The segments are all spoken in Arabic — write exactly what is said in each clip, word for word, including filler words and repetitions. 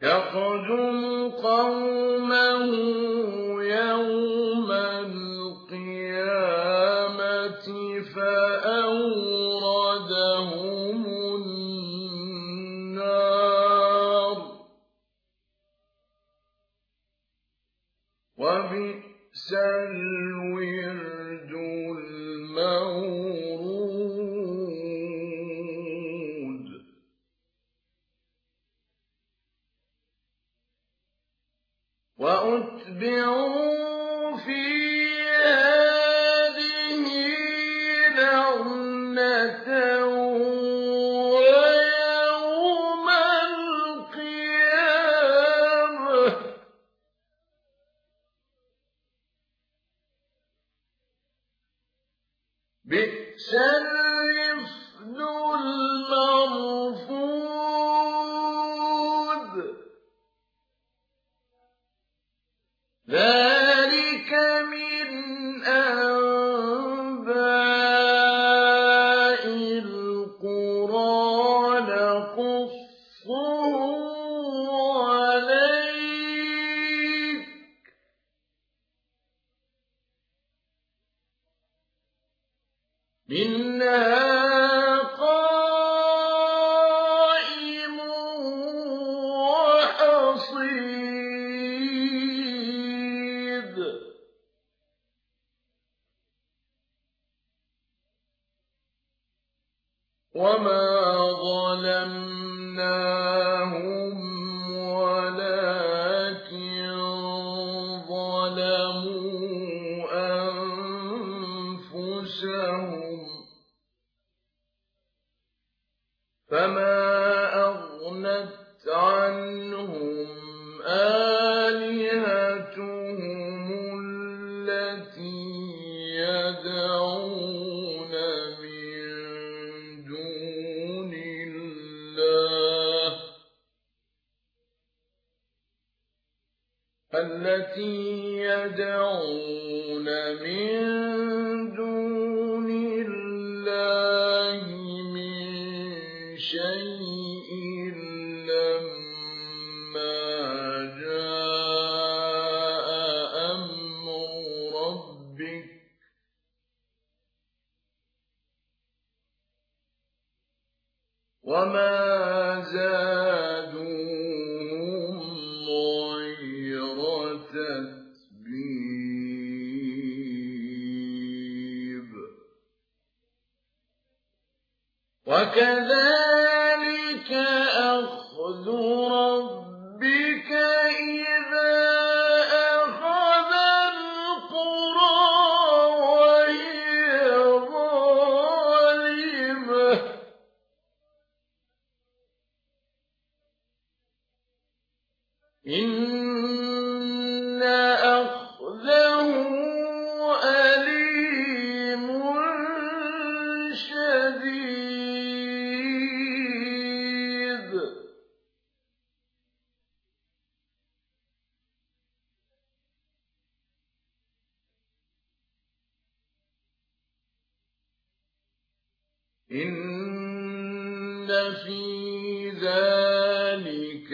يقدم قومه يوم القيامة فأوردهم النار وبئس الورد المورود وأتبعوا في هذه لعنة ويوم القيامة بئس الرفد المرفود ذلك من أنباء القرى نقصه عليك منها قائم وحصيد وما ظلمناهم ولكن ظلموا أنفسهم فما أغنت عنهم آلهتهم التي يدعون من دون الله التي يدعون من دون الله من شيء لما جاء أمر ربك وما زادوهم غير تتبيب وكذلك أخذ ربك إذا أخذ القرى وهي ظالمة إن أخذه أليم شديد إن في ذلك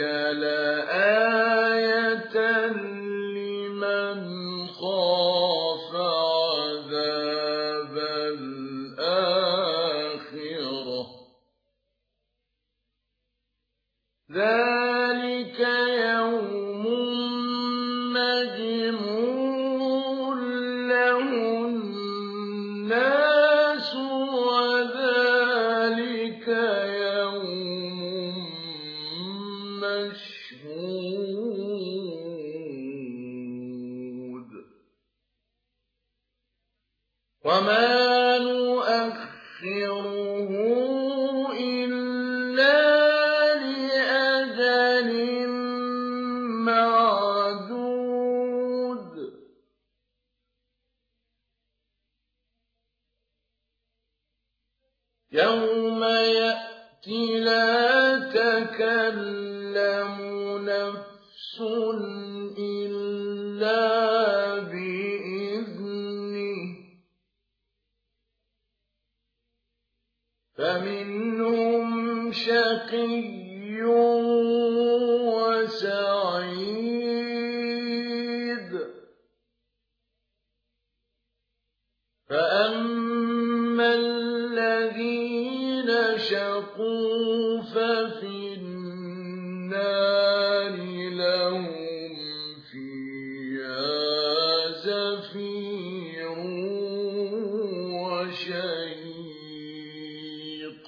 لآية لمن خاف عذاب الآخرة ذلك يوم مجموع له الناس وذلك يوم مشهود وما نؤخره إلا لأجل معدود يوم يأتي لا تكلم نفس إلا بإذنه فمنهم شقي وسعيد شقوا ففي النار لهم فيها زفير وشهيق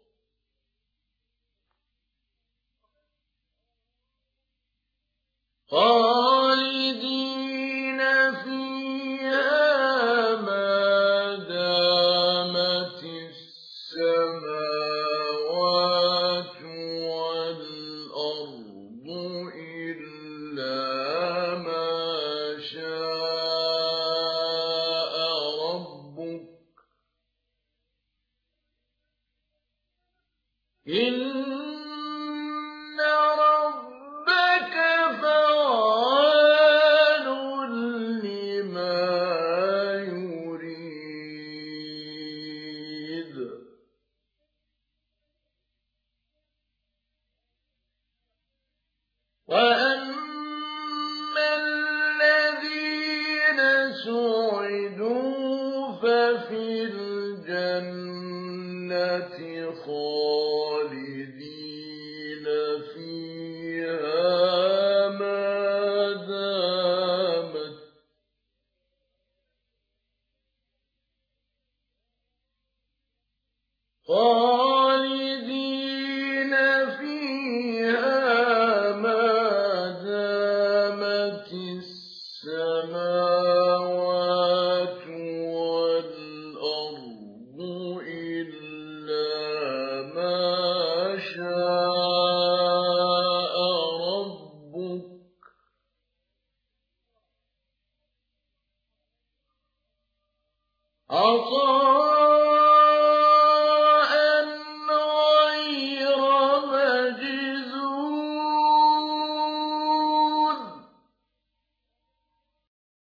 خالدين فيها ما دامت السماوات والأرض إلا ما شاء ربك إن ربك فعال لما يريد وأما الذين سعدوا ففي الجنة خالدين فيها ما دامت خالدين فيها ما دامت السماوات والأرض إلا ما شاء ربك عطاء